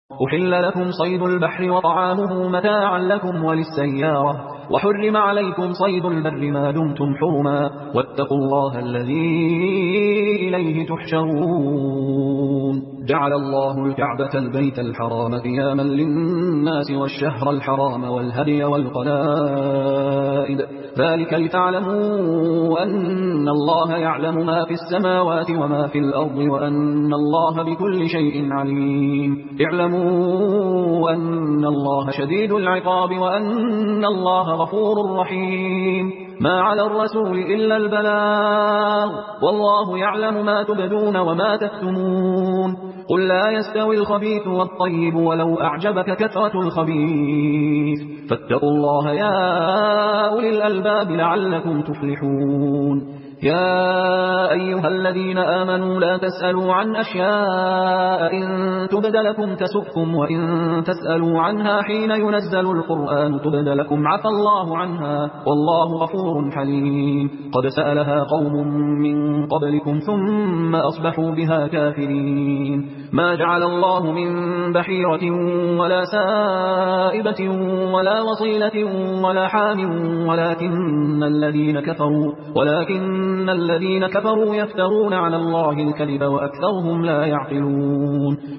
أحل لكم صيد البحر وطعامه متاعا لكم وللسيارة وحرم عليكم صيد البر ما دمتم حرما واتقوا الله الذي إليه تحشرون جعل الله الكعبة البيت الحرام قياما للناس والشهر الحرام والهدي والقلائد ذلك لتعلموا أن الله يعلم ما في السماوات وما في الأرض وأن الله بكل شيء عليم اعلموا أن الله شديد العقاب وأن الله غفور رحيم ما على الرسول إلا البلاغ والله يعلم ما تبدون وما تكتمون قل لا يستوي الخبيث والطيب ولو أعجبك كثرة الخبيث فاتقوا الله يا أولي الألباب لعلكم تفلحون يا أيها الذين آمنوا لا تسألوا عن أشياء إن تبد لكم تسؤكم وإن تسألوا عنها حين ينزل القرآن تبد لكم عفى الله عنها والله غفور حليم قد سألها قوم من قبلكم ثم أصبحوا بها كافرين ما جعل الله من بحيرة ولا سائبة ولا وصيلة ولا حام ولكن الذين كفروا يفترون على الله الكذب وأكثرهم لا يعقلون